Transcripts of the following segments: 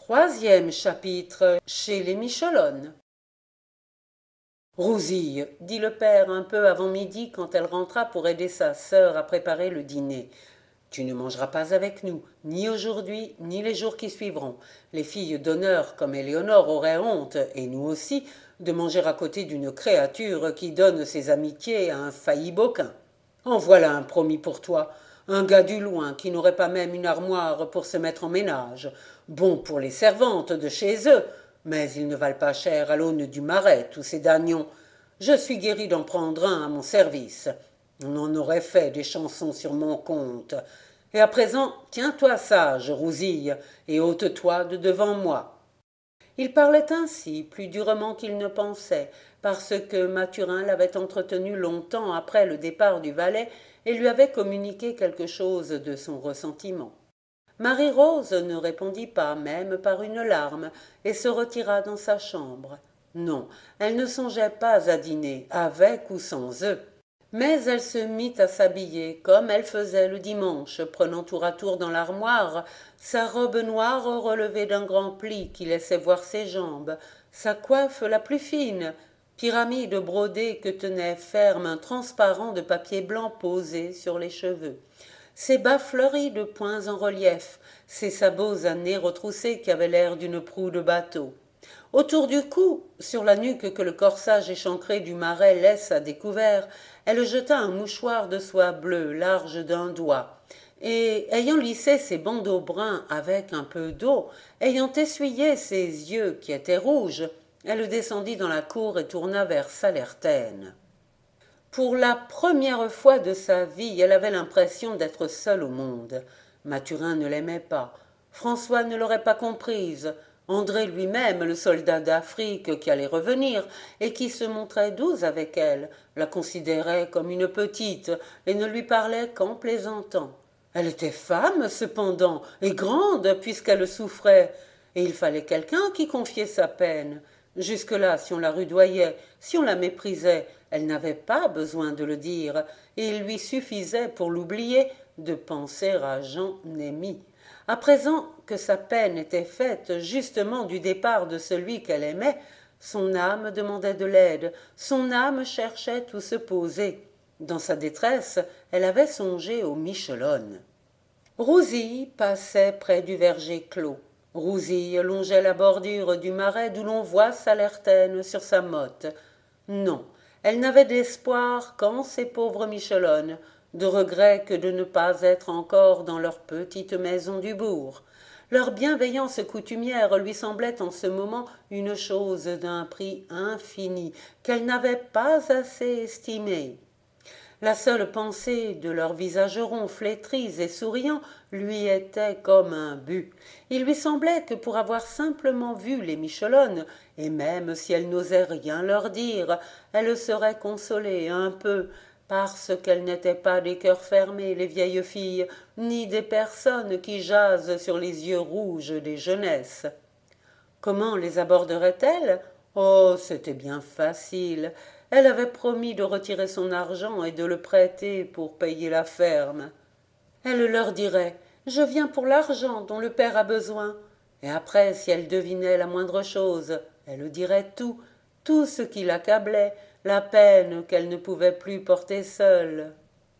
Troisième chapitre chez les Michelones. Rousille, dit le père un peu avant midi quand elle rentra pour aider sa sœur à préparer le dîner. Tu ne mangeras pas avec nous, ni aujourd'hui, ni les jours qui suivront. Les filles d'honneur comme Éléonore auraient honte, et nous aussi, de manger à côté d'une créature qui donne ses amitiés à un failli boquin. En voilà un promis pour toi. Un gars du loin qui n'aurait pas même une armoire pour se mettre en ménage. Bon pour les servantes de chez eux, mais ils ne valent pas cher à l'aune du marais, tous ces dagnons. Je suis guéri d'en prendre un à mon service. On en aurait fait des chansons sur mon compte. Et à présent, tiens-toi sage, Rousille, et ôte-toi de devant moi. Il parlait ainsi, plus durement qu'il ne pensait, parce que Mathurin l'avait entretenu longtemps après le départ du valet et lui avait communiqué quelque chose de son ressentiment. Marie-Rose ne répondit pas, même par une larme, et se retira dans sa chambre. Non, elle ne songeait pas à dîner, avec ou sans eux. Mais elle se mit à s'habiller, comme elle faisait le dimanche, prenant tour à tour dans l'armoire sa robe noire relevée d'un grand pli qui laissait voir ses jambes, sa coiffe la plus fine, pyramide brodée que tenait ferme un transparent de papier blanc posé sur les cheveux, ses bas fleuris de points en relief, ses sabots à nez retroussé qui avaient l'air d'une proue de bateau. Autour du cou, sur la nuque que le corsage échancré du marais laisse à découvert, elle jeta un mouchoir de soie bleue large d'un doigt, et, ayant lissé ses bandeaux bruns avec un peu d'eau, ayant essuyé ses yeux qui étaient rouges, elle descendit dans la cour et tourna vers Salertaine. Pour la première fois de sa vie, elle avait l'impression d'être seule au monde. Mathurin ne l'aimait pas. François ne l'aurait pas comprise. André lui-même, le soldat d'Afrique qui allait revenir et qui se montrait doux avec elle, la considérait comme une petite et ne lui parlait qu'en plaisantant. Elle était femme, cependant, et grande puisqu'elle souffrait, et il fallait quelqu'un qui confiait sa peine. Jusque-là, si on la rudoyait, si on la méprisait, elle n'avait pas besoin de le dire, et il lui suffisait pour l'oublier de penser à Jean Némy. À présent que sa peine était faite justement du départ de celui qu'elle aimait, son âme demandait de l'aide, son âme cherchait où se poser. Dans sa détresse, elle avait songé aux Michelones. Rousille passait près du verger clos. Rousille longeait la bordure du marais d'où l'on voit Salertaine sur sa motte. Non, elle n'avait d'espoir qu'en ces pauvres Michelones, de regret que de ne pas être encore dans leur petite maison du bourg. Leur bienveillance coutumière lui semblait en ce moment une chose d'un prix infini, qu'elle n'avait pas assez estimé. La seule pensée de leurs visages ronds, flétris et souriants lui était comme un but. Il lui semblait que pour avoir simplement vu les Michelones, et même si elle n'osait rien leur dire, elle serait consolée un peu, parce qu'elles n'étaient pas des cœurs fermés, les vieilles filles, ni des personnes qui jasent sur les yeux rouges des jeunesses. Comment les aborderait-elle? Oh, c'était bien facile. Elle avait promis de retirer son argent et de le prêter pour payer la ferme. Elle leur dirait « Je viens pour l'argent dont le père a besoin ». Et après, si elle devinait la moindre chose, elle dirait tout, tout ce qui l'accablait, la peine qu'elle ne pouvait plus porter seule.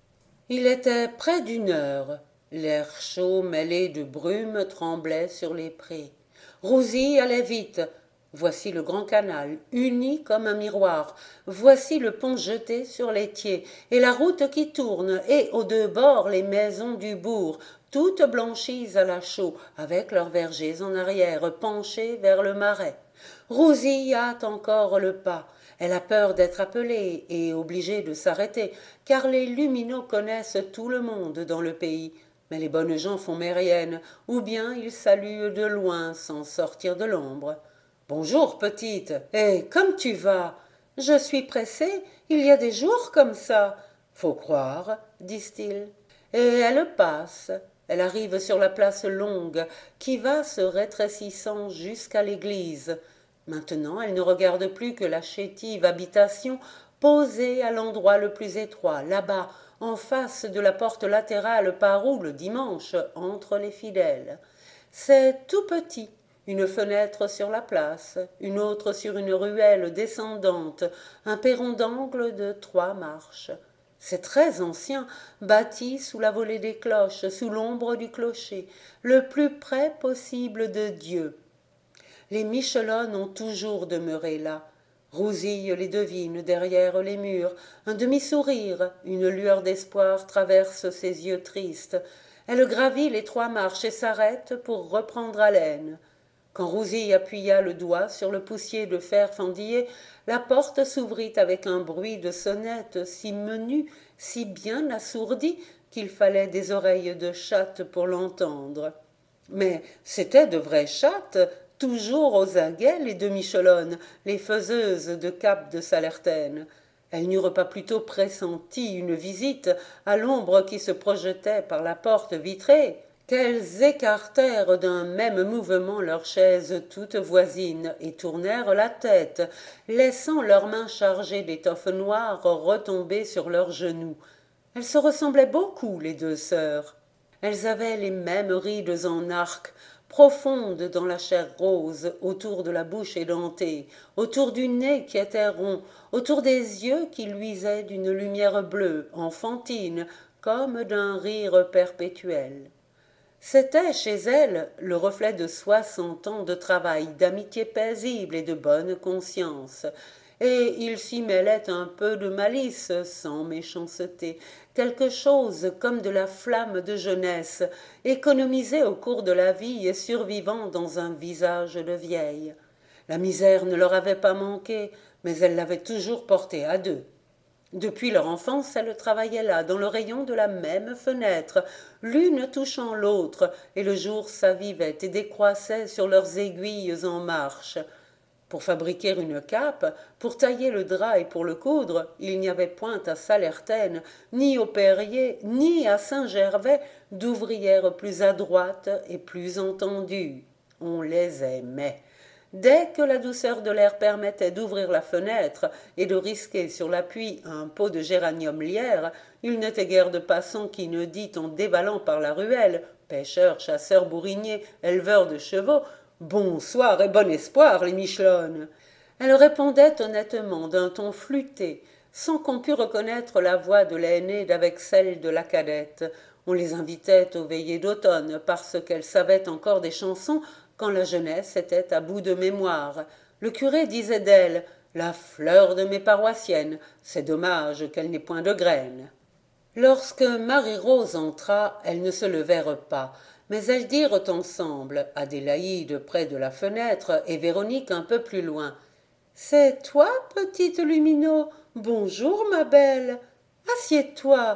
Il était près d'1 heure. L'air chaud mêlé de brume tremblait sur les prés. Rousille allait vite. Voici le grand canal, uni comme un miroir. Voici le pont jeté sur l'étier, et la route qui tourne, et aux deux bords les maisons du bourg, toutes blanchies à la chaux, avec leurs vergers en arrière, penchés vers le marais. Rousille hâte encore le pas. Elle a peur d'être appelée et obligée de s'arrêter, car les luminaux connaissent tout le monde dans le pays. Mais les bonnes gens font mérienne, ou bien ils saluent de loin sans sortir de l'ombre. « Bonjour, petite. Comme tu vas? Je suis pressée, il y a des jours comme ça. »« Faut croire, disent-ils. » Et elle passe. Elle arrive sur la place longue, qui va se rétrécissant jusqu'à l'église. Maintenant, elle ne regarde plus que la chétive habitation posée à l'endroit le plus étroit, là-bas, en face de la porte latérale par où, le dimanche, entrent les fidèles. C'est tout petit, une fenêtre sur la place, une autre sur une ruelle descendante, un perron d'angle de 3 marches. C'est très ancien, bâti sous la volée des cloches, sous l'ombre du clocher, le plus près possible de Dieu. Les Michelonnes ont toujours demeuré là. Rousille les devine derrière les murs. Un demi-sourire, une lueur d'espoir traverse ses yeux tristes. Elle gravit les 3 marches et s'arrête pour reprendre haleine. Quand Rousille appuya le doigt sur le poussier de fer fendillé, la porte s'ouvrit avec un bruit de sonnette si menu, si bien assourdi, qu'il fallait des oreilles de chatte pour l'entendre. Mais c'étaient de vraies chattes, toujours aux aguets, les 2 Michelonnes, les faiseuses de Cap de Salertaine. Elles n'eurent pas plutôt pressenti une visite à l'ombre qui se projetait par la porte vitrée, qu'elles écartèrent d'un même mouvement leurs chaises toutes voisines et tournèrent la tête, laissant leurs mains chargées d'étoffes noires retomber sur leurs genoux. Elles se ressemblaient beaucoup, les 2 sœurs. Elles avaient les mêmes rides en arc, profondes dans la chair rose, autour de la bouche édentée, autour du nez qui était rond, autour des yeux qui luisaient d'une lumière bleue, enfantine, comme d'un rire perpétuel. C'était chez elle le reflet de 60 ans de travail, d'amitié paisible et de bonne conscience. Et il s'y mêlait un peu de malice, sans méchanceté, quelque chose comme de la flamme de jeunesse, économisée au cours de la vie et survivant dans un visage de vieille. La misère ne leur avait pas manqué, mais elle l'avait toujours portée à 2. Depuis leur enfance, elles travaillaient là, dans le rayon de la même fenêtre, l'une touchant l'autre, et le jour s'avivait et décroissait sur leurs aiguilles en marche. Pour fabriquer une cape, pour tailler le drap et pour le coudre, il n'y avait point à Salertaine, ni au Perrier, ni à Saint-Gervais, d'ouvrières plus adroites et plus entendues. On les aimait. Dès que la douceur de l'air permettait d'ouvrir la fenêtre et de risquer sur l'appui un pot de géranium lierre, il n'était guère de passant qui ne dit en dévalant par la ruelle, pêcheurs, chasseurs, bourriniers, éleveurs de chevaux, « Bonsoir et bon espoir, les Michelonnes !» Elle répondait honnêtement d'un ton flûté, sans qu'on pût reconnaître la voix de l'aînée d'avec celle de la cadette. On les invitait aux veillées d'automne parce qu'elles savaient encore des chansons quand la jeunesse était à bout de mémoire. Le curé disait d'elle « La fleur de mes paroissiennes, c'est dommage qu'elle n'ait point de graines. » Lorsque Marie-Rose entra, elles ne se levèrent pas, mais elles dirent ensemble, Adélaïde près de la fenêtre et Véronique un peu plus loin. « C'est toi, petite Lumineau? Bonjour, ma belle. »« Assieds-toi, »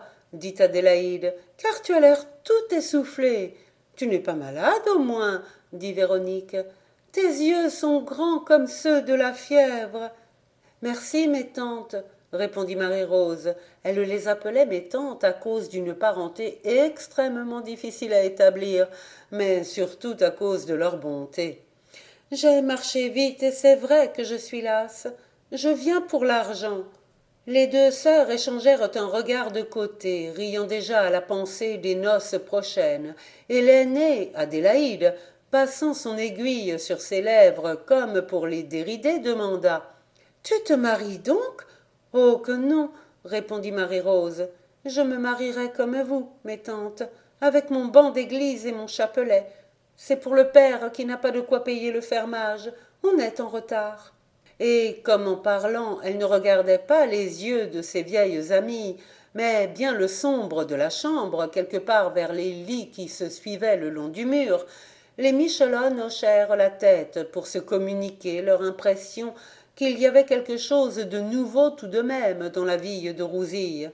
dit Adélaïde, « car tu as l'air tout essoufflée. »« Tu n'es pas malade, au moins, » dit Véronique. « Tes yeux sont grands comme ceux de la fièvre. »« Merci, mes tantes, » répondit Marie-Rose. Elle les appelait mes tantes à cause d'une parenté extrêmement difficile à établir, mais surtout à cause de leur bonté. « J'ai marché vite et c'est vrai que je suis lasse. Je viens pour l'argent. » Les 2 sœurs échangèrent un regard de côté, riant déjà à la pensée des noces prochaines, et l'aînée, Adélaïde, passant son aiguille sur ses lèvres comme pour les dérider, demanda « Tu te maries donc ?»« Oh que non, » répondit Marie-Rose. « Je me marierai comme vous, mes tantes, avec mon banc d'église et mon chapelet. C'est pour le père qui n'a pas de quoi payer le fermage. On est en retard. » Et, comme en parlant, elle ne regardait pas les yeux de ses vieilles amies, mais bien le sombre de la chambre, quelque part vers les lits qui se suivaient le long du mur, les Michelonnes hochèrent la tête pour se communiquer leur impression qu'il y avait quelque chose de nouveau tout de même dans la vie de Rousille.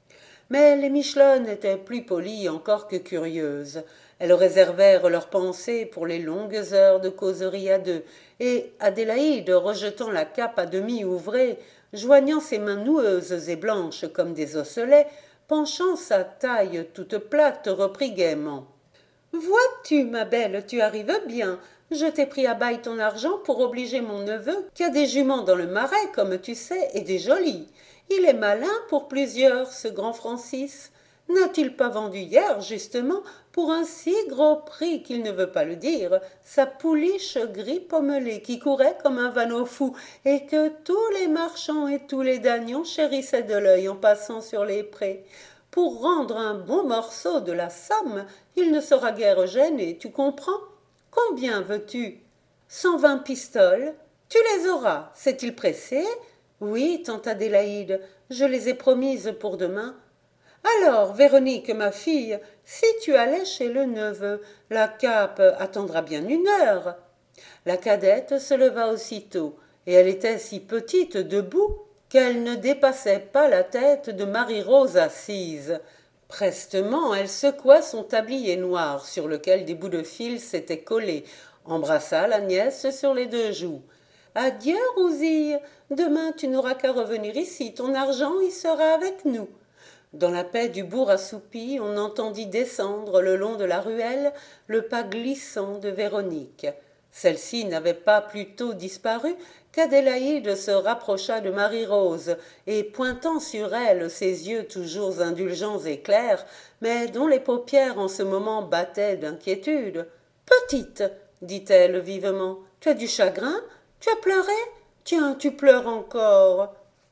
Mais les Michelonnes étaient plus polies encore que curieuses. Elles réservèrent leurs pensées pour les longues heures de causerie à 2, et Adélaïde, rejetant la cape à demi ouvrée, joignant ses mains noueuses et blanches comme des osselets, penchant sa taille toute plate, reprit gaiement. « Vois-tu, ma belle, tu arrives bien. Je t'ai pris à bail ton argent pour obliger mon neveu, qui a des juments dans le marais, comme tu sais, et des jolies. Il est malin pour plusieurs, ce grand Francis. N'a-t-il pas vendu hier, justement, pour un si gros prix qu'il ne veut pas le dire, sa pouliche gris pommelé qui courait comme un vanneau fou et que tous les marchands et tous les dagnons chérissaient de l'œil en passant sur les prés? Pour rendre un bon morceau de la somme, il ne sera guère gêné, tu comprends? Combien veux-tu? 120 pistoles. Tu les auras. C'est-il pressé? Oui, tante Adélaïde, je les ai promises pour demain. Alors, Véronique, ma fille, si tu allais chez le neveu, la cape attendra bien une heure. La cadette se leva aussitôt, et elle était si petite debout qu'elle ne dépassait pas la tête de Marie-Rose assise. Prestement, elle secoua son tablier noir sur lequel des bouts de fil s'étaient collés, embrassa la nièce sur les 2 joues. Adieu, Rousille, demain tu n'auras qu'à revenir ici, ton argent y sera avec nous. Dans la paix du bourg assoupi, on entendit descendre le long de la ruelle le pas glissant de Véronique. Celle-ci n'avait pas plus tôt disparu qu'Adélaïde se rapprocha de Marie-Rose et, pointant sur elle ses yeux toujours indulgents et clairs, mais dont les paupières en ce moment battaient d'inquiétude, « Petite, dit-elle vivement, tu as du chagrin? Tu as pleuré? Tiens, tu pleures encore. »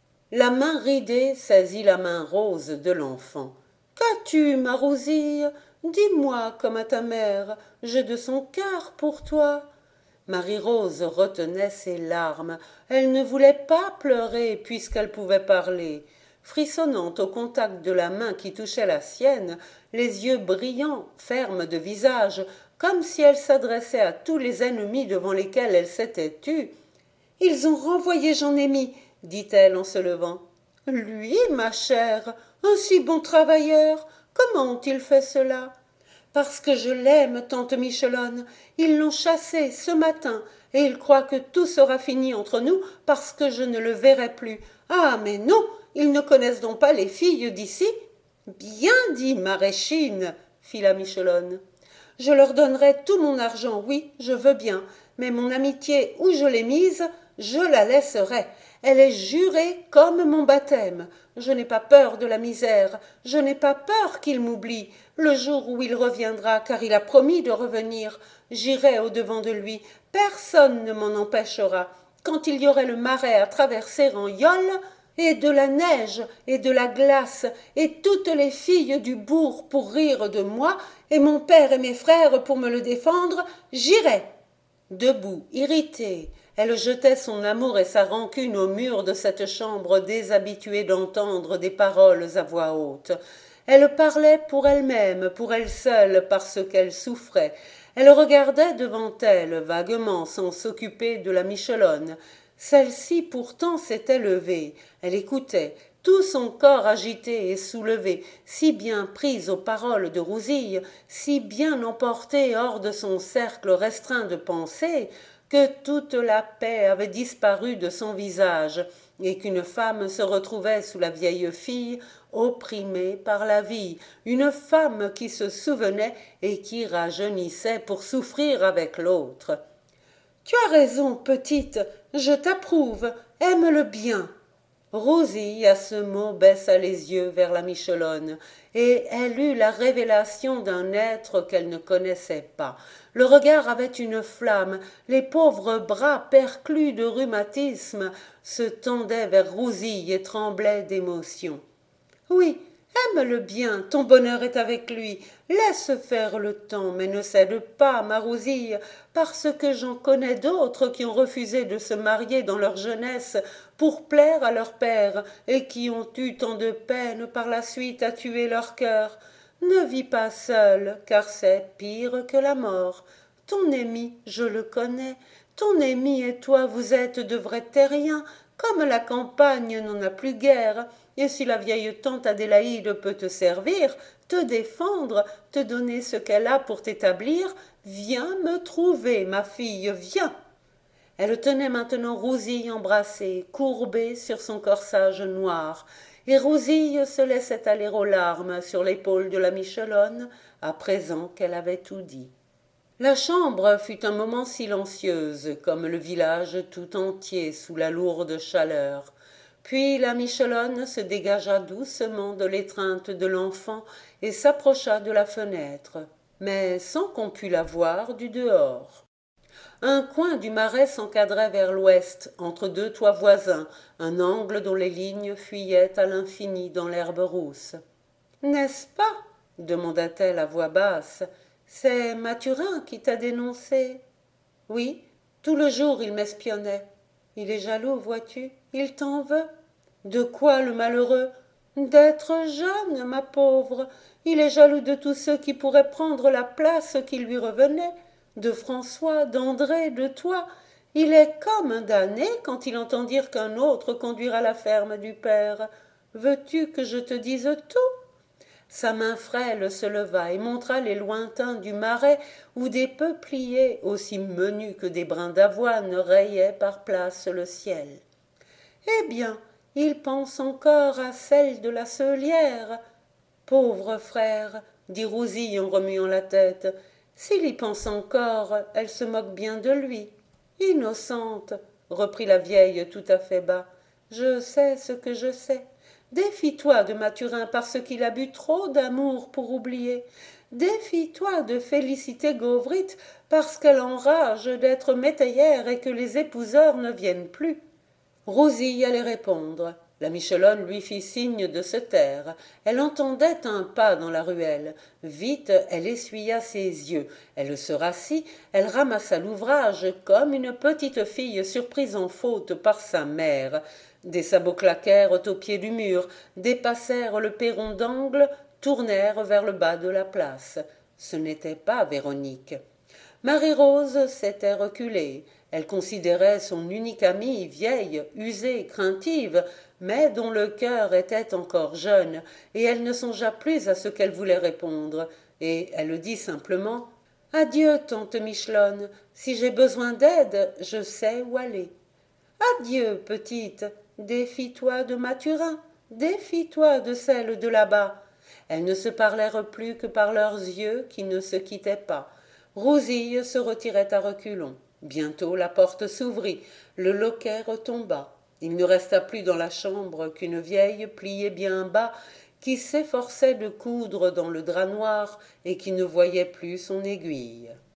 La main ridée saisit la main rose de l'enfant. « Qu'as-tu, ma Rousille? Dis-moi comme à ta mère, j'ai de son cœur pour toi. » Marie-Rose retenait ses larmes. Elle ne voulait pas pleurer puisqu'elle pouvait parler. Frissonnante au contact de la main qui touchait la sienne, les yeux brillants, fermes de visage, comme si elle s'adressait à tous les ennemis devant lesquels elle s'était tue. « Ils ont renvoyé Jean-Némi, dit-elle en se levant. « Lui, ma chère, un si bon travailleur, comment ont-ils fait cela? » « Parce que je l'aime, tante Michelaine. Ils l'ont chassé ce matin, et ils croient que tout sera fini entre nous parce que je ne le verrai plus. Ah, mais non, ils ne connaissent donc pas les filles d'ici. » « Bien dit, Maréchine, fit la Michelaine. « Je leur donnerai tout mon argent, oui, je veux bien, mais mon amitié, où je l'ai mise, je la laisserai. Elle est jurée comme mon baptême. Je n'ai pas peur de la misère, je n'ai pas peur qu'il m'oublie. Le jour où il reviendra, car il a promis de revenir, j'irai au-devant de lui. Personne ne m'en empêchera. Quand il y aurait le marais à traverser en yole, et de la neige et de la glace, et toutes les filles du bourg pour rire de moi, et mon père et mes frères pour me le défendre, j'irai. » Debout, irritée, elle jetait son amour et sa rancune au mur de cette chambre déshabituée d'entendre des paroles à voix haute. Elle parlait pour elle-même, pour elle seule, parce qu'elle souffrait. Elle regardait devant elle, vaguement, sans s'occuper de la Michelaine. Celle-ci pourtant s'était levée. Elle écoutait, tout son corps agité et soulevé, si bien prise aux paroles de Rousille, si bien emportée hors de son cercle restreint de pensée, que toute la paix avait disparu de son visage, et qu'une femme se retrouvait sous la vieille fille, opprimée par la vie, une femme qui se souvenait et qui rajeunissait pour souffrir avec l'autre. « Tu as raison, petite, je t'approuve, aime-le bien. » Rosie, à ce mot, baissa les yeux vers la Michelaine, et elle eut la révélation d'un être qu'elle ne connaissait pas. Le regard avait une flamme, les pauvres bras perclus de rhumatisme se tendaient vers Rousille et tremblaient d'émotion. « Oui, aime-le bien, ton bonheur est avec lui. Laisse faire le temps, mais ne cède pas, ma Rousille, parce que j'en connais d'autres qui ont refusé de se marier dans leur jeunesse pour plaire à leur père et qui ont eu tant de peine par la suite à tuer leur cœur. Ne vis pas seule, car c'est pire que la mort. Ton ami, je le connais. Ton ami et toi, vous êtes de vrais terriens, comme la campagne n'en a plus guère. Et si la vieille tante Adélaïde peut te servir, te défendre, te donner ce qu'elle a pour t'établir, viens me trouver, ma fille, viens. » Elle tenait maintenant Rousille embrassée, courbée sur son corsage noir, et Rousille se laissait aller aux larmes sur l'épaule de la Michelaine, à présent qu'elle avait tout dit. La chambre fut un moment silencieuse, comme le village tout entier sous la lourde chaleur. Puis la Michelonne se dégagea doucement de l'étreinte de l'enfant et s'approcha de la fenêtre, mais sans qu'on pût la voir du dehors. Un coin du marais s'encadrait vers l'ouest, entre deux toits voisins, un angle dont les lignes fuyaient à l'infini dans l'herbe rousse. « N'est-ce pas ?» demanda-t-elle à voix basse. « C'est Mathurin qui t'a dénoncé ?»« Oui, tout le jour il m'espionnait. Il est jaloux, vois-tu, il t'en veut. »« De quoi, le malheureux ?»« D'être jeune, ma pauvre. Il est jaloux de tous ceux qui pourraient prendre la place qui lui revenait. De François, d'André, de toi. Il est comme un damné quand il entend dire qu'un autre conduira la ferme du père. Veux-tu que je te dise tout ?» Sa main frêle se leva et montra les lointains du marais où des peupliers, aussi menus que des brins d'avoine, rayaient par places le ciel. « Eh bien, il pense encore à celle de la Seulière. »« Pauvre frère, » dit Rousille en remuant la tête, « s'il y pense encore, elle se moque bien de lui. »« Innocente, » reprit la vieille tout à fait bas, « je sais ce que je sais. Défie-toi de Mathurin parce qu'il a bu trop d'amour pour oublier. Défie-toi de Félicité Gauvrit parce qu'elle enrage d'être métayère et que les épouseurs ne viennent plus. » Rousille allait répondre. La Michelonne lui fit signe de se taire. Elle entendait un pas dans la ruelle. Vite, elle essuya ses yeux. Elle se rassit, elle ramassa l'ouvrage comme une petite fille surprise en faute par sa mère. Des sabots claquèrent au pied du mur, dépassèrent le perron d'angle, tournèrent vers le bas de la place. Ce n'était pas Véronique. Marie-Rose s'était reculée. Elle considérait son unique amie, vieille, usée, craintive, mais dont le cœur était encore jeune, et elle ne songea plus à ce qu'elle voulait répondre, et elle dit simplement « Adieu, tante Michelonne, si j'ai besoin d'aide, je sais où aller. »« Adieu, petite, défie-toi de Mathurin, défie-toi de celle de là-bas. » Elles ne se parlèrent plus que par leurs yeux qui ne se quittaient pas. Rousille se retirait à reculons. Bientôt la porte s'ouvrit, le loquet retomba. Il ne resta plus dans la chambre qu'une vieille pliée bien bas qui s'efforçait de coudre dans le drap noir et qui ne voyait plus son aiguille.